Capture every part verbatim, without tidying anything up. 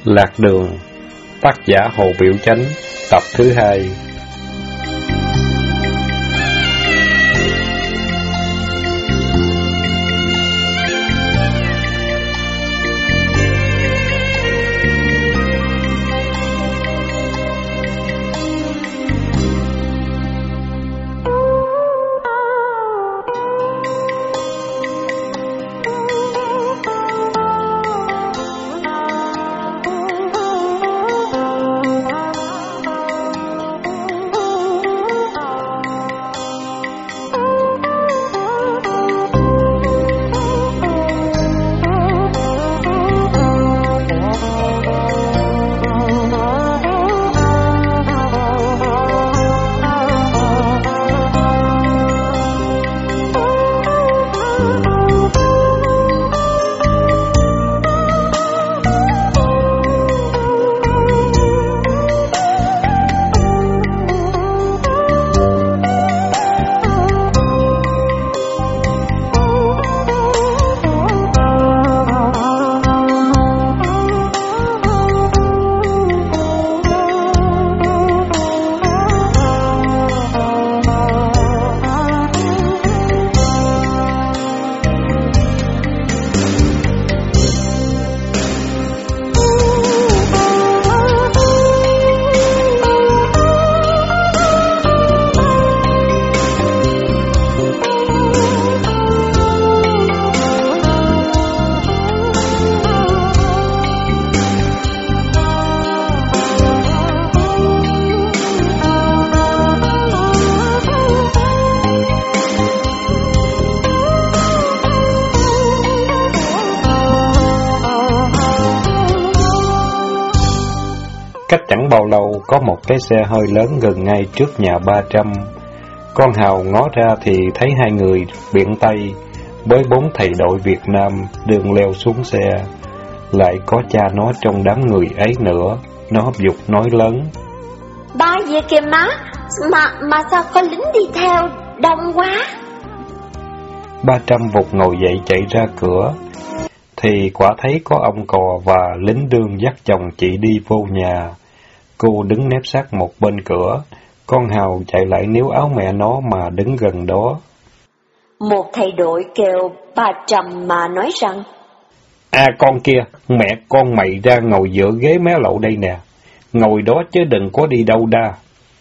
Lạc đường, tác giả Hồ Biểu Chánh, tập thứ hai. Cách chẳng bao lâu, có một cái xe hơi lớn gần ngay trước nhà ba trăm. Con Hào ngó ra thì thấy hai người biện tay với bốn thầy đội Việt Nam đường leo xuống xe. Lại có cha nó trong đám người ấy nữa. Nó giục nói lớn: "Ba về kìa má, mà mà sao có lính đi theo đông quá?" Ba trăm vụt ngồi dậy chạy ra cửa, thì quả thấy có ông Cò và lính đương dắt chồng chị đi vô nhà. Cô đứng nép sát một bên cửa, con Hào chạy lại níu áo mẹ nó mà đứng gần đó. Một thầy đội kêu ba Trầm mà nói rằng: "À con kia, mẹ con mày ra ngồi giữa ghế mé lậu đây nè, ngồi đó chứ đừng có đi đâu đa."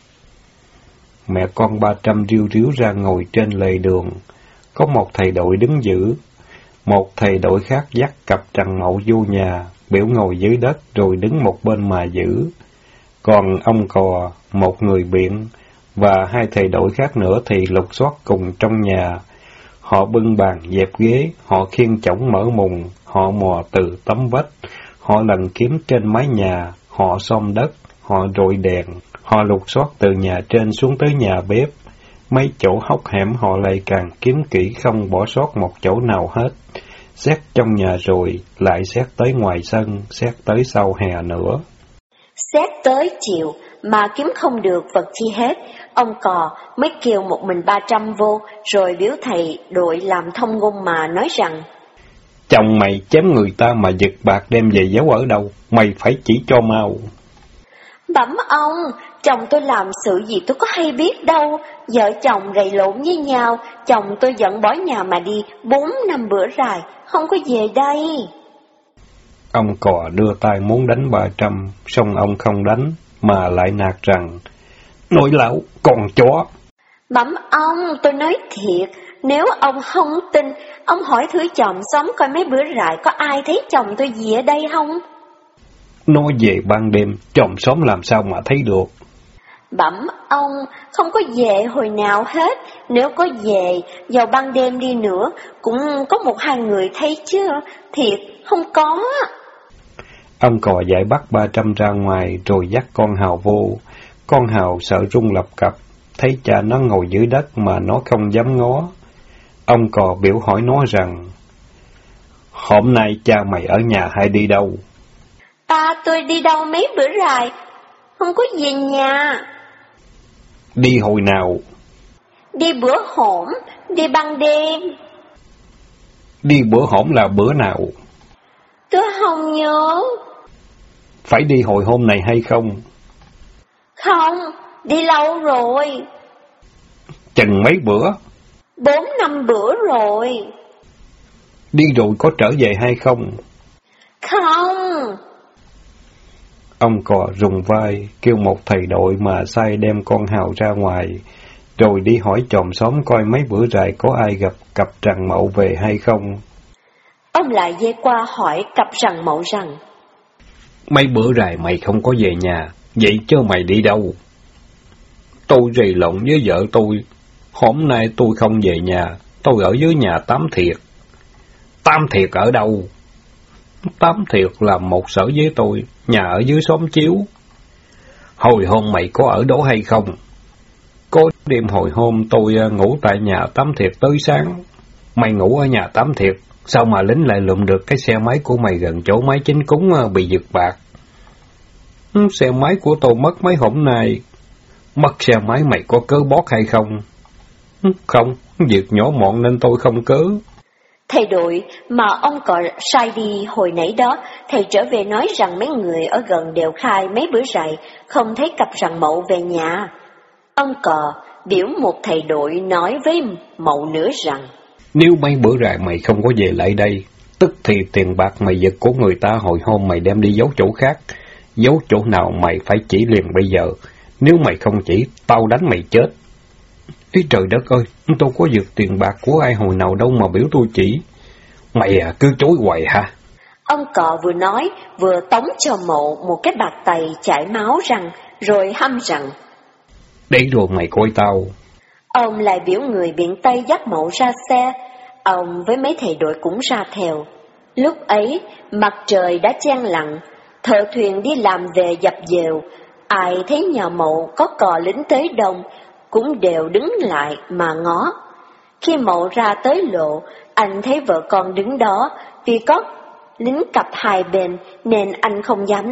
Mẹ con ba Trăm riu riu ra ngồi trên lề đường, có một thầy đội đứng giữ, một thầy đội khác dắt cặp trần mậu vô nhà, biểu ngồi dưới đất rồi đứng một bên mà giữ. Còn ông Cò, một người biện, và hai thầy đội khác nữa thì lục soát cùng trong nhà. Họ bưng bàn dẹp ghế, họ khiêng chõng mở mùng, họ mò từ tấm vách, họ lần kiếm trên mái nhà, họ xông đất, họ rọi đèn, họ lục soát từ nhà trên xuống tới nhà bếp. Mấy chỗ hốc hẻm họ lại càng kiếm kỹ không bỏ sót một chỗ nào hết. Xét trong nhà rồi, lại xét tới ngoài sân, xét tới sau hè nữa. Xét tới chiều mà kiếm không được vật chi hết, ông Cò mới kêu một mình ba Trăm vô, rồi biểu thầy đội làm thông ngôn mà nói rằng: "Chồng mày chém người ta mà giật bạc đem về giấu ở đâu, mày phải chỉ cho mau." "Bẩm ông, chồng tôi làm sự gì tôi có hay biết đâu, vợ chồng gầy lộn với nhau, chồng tôi giận bỏ nhà mà đi bốn năm bữa rày, không có về đây." Ông Cò đưa tay muốn đánh ba Trăm, song ông không đánh, mà lại nạt rằng: "Nội lão, con chó." "Bẩm ông, tôi nói thiệt, nếu ông không tin, ông hỏi thử chòm xóm coi mấy bữa rày có ai thấy chồng tôi gì ở đây không?" "Nó về ban đêm, chòm xóm làm sao mà thấy được?" "Bẩm ông, không có về hồi nào hết, nếu có về, vào ban đêm đi nữa, cũng có một hai người thấy chứ, thiệt, không có." Ông Cò dạy bắt ba Trăm ra ngoài rồi dắt con Hào vô. Con Hào sợ run lập cập, thấy cha nó ngồi dưới đất mà nó không dám ngó. Ông Cò biểu hỏi nó rằng: "Hôm nay cha mày ở nhà hay đi đâu?" "Ta tôi đi đâu mấy bữa rày, không có về nhà." "Đi hồi nào?" "Đi bữa hổm, đi ban đêm." "Đi bữa hổm là bữa nào?" "Tôi không nhớ." phải đi hồi hôm này hay không? Không, đi lâu rồi. Chừng mấy bữa? Bốn năm bữa rồi. Đi rồi có trở về hay không? Không. Ông Cò rùng vai, kêu một thầy đội mà sai đem con Hào ra ngoài, rồi đi hỏi chòm xóm coi mấy bữa rày có ai gặp cặp Trằng Mậu về hay không. Ông lại dây qua hỏi cặp Trằng Mậu rằng, mấy bữa rày mày không có về nhà, vậy chứ mày đi đâu? Tôi rầy lộn với vợ tôi, hôm nay tôi không về nhà, tôi ở dưới nhà Tám Thiệt. Tám Thiệt ở đâu? Tám Thiệt là một sở với tôi, nhà ở dưới xóm Chiếu. Hồi hôm mày có ở đó hay không? Có đêm hồi hôm tôi ngủ tại nhà Tám Thiệt tới sáng. Mày ngủ ở nhà Tám Thiệt, sao mà lính lại lượm được cái xe máy của mày gần chỗ máy chính cúng bị giật bạc? Xe máy của tôi mất mấy hôm nay. Mất xe máy mày có cớ bót hay không? Không, việc nhỏ mọn nên tôi không cớ. Thầy đội mà ông Cò sai đi hồi nãy đó, thầy trở về nói rằng mấy người ở gần đều khai mấy bữa rày không thấy cặp Trằng Mậu về nhà. Ông Cò biểu một thầy đội nói với Mậu nữa rằng, nếu mấy bữa rày mày không có về lại đây, tức thì tiền bạc mày giật của người ta hồi hôm mày đem đi giấu chỗ khác. Giấu chỗ nào mày phải chỉ liền bây giờ, nếu mày không chỉ, tao đánh mày chết. Ý trời đất ơi, tôi có giật tiền bạc của ai hồi nào đâu mà biểu tôi chỉ. Mày à, cứ chối hoài hả? Ông Cò vừa nói, vừa tống cho Mậu một cái bạt tay chảy máu răng, rồi hăm rằng, để rồi mày coi tao. Ông lại biểu người biện Tây dắt Mậu ra xe, ông với mấy thầy đội cũng ra theo. Lúc ấy, mặt trời đã chang lặng, thợ thuyền đi làm về dập dèo, ai thấy nhà Mậu có cò lính tới đông, cũng đều đứng lại mà ngó. Khi Mậu ra tới lộ, anh thấy vợ con đứng đó, vì có lính cặp hai bên nên anh không dám nói.